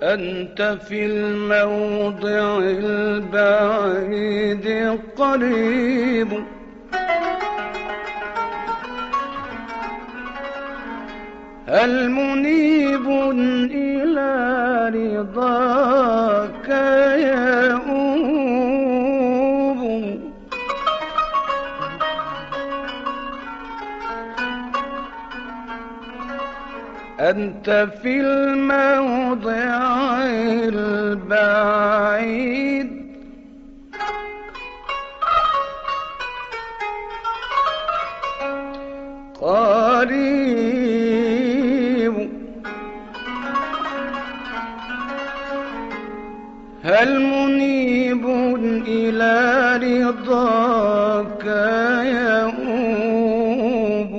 أنت في الموضع البعيد قريب، هل منيب إلى رضاك يؤوب؟ أنت في الموضع البعيد قريب، هل منيب إلى رضاك يؤوب؟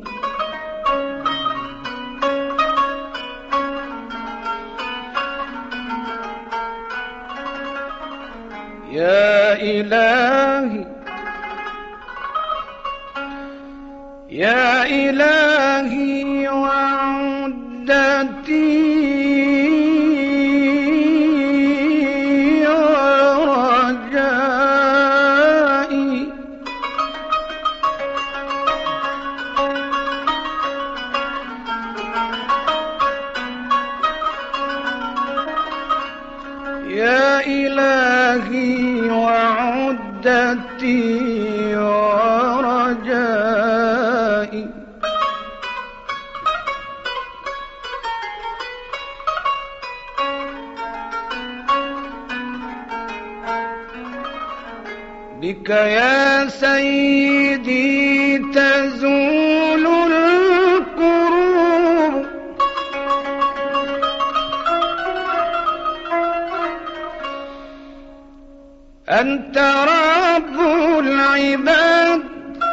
يا إلهي يا إلهي وعدتي ورجائي، يا إلهي وعدتي ورجائي، بك يا سيدي تزول الكروب، أنت رب العباد،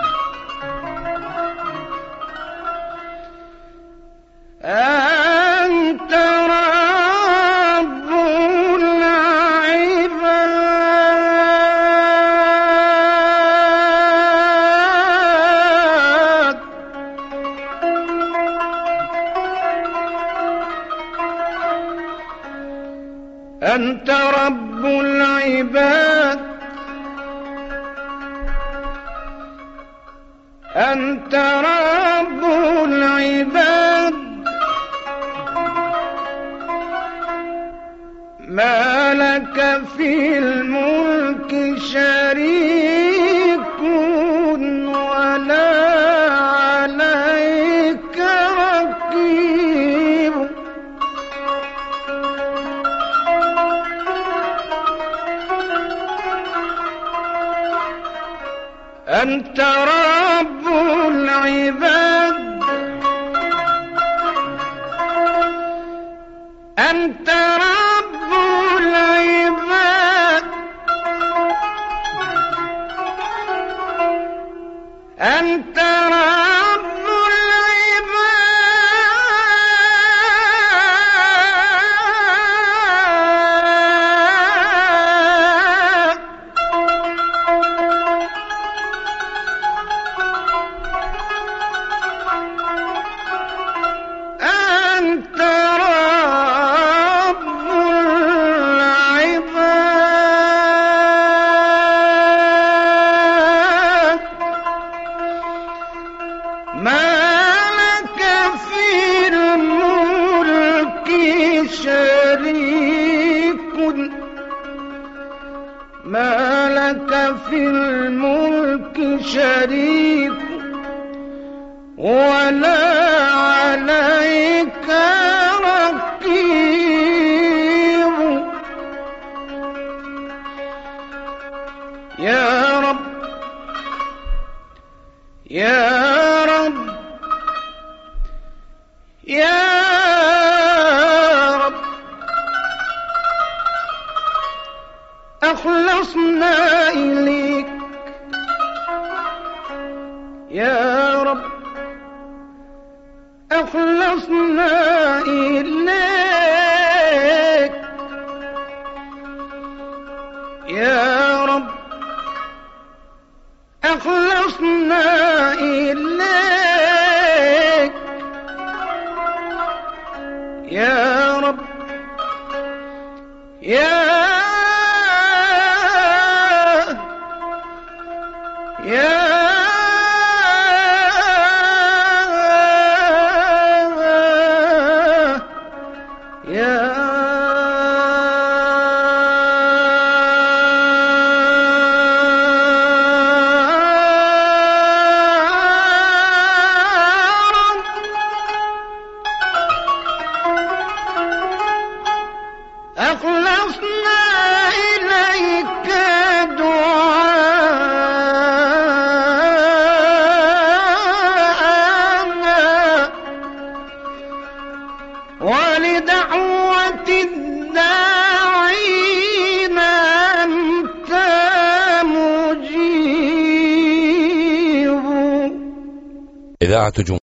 أنت رب العباد، أنت رب العباد، أنت رب العباد، ما لك في الملك شريك ولا عليك رقيب، أنت رب العباد، أنت رب العباد، أنت رب العباد، أنت رب العباد، ما لك في الملك شريك، ما لك في الملك شريك ولا عليك رقيب، يا رب يا رب يا رب، أخلصنا إليك يا رب، أخلصنا إليك يا رب، أخلصنا إليك يا رب، أخلصنا إليك دعاءنا ولدعوة الداعين أنت مجيب. إذاعة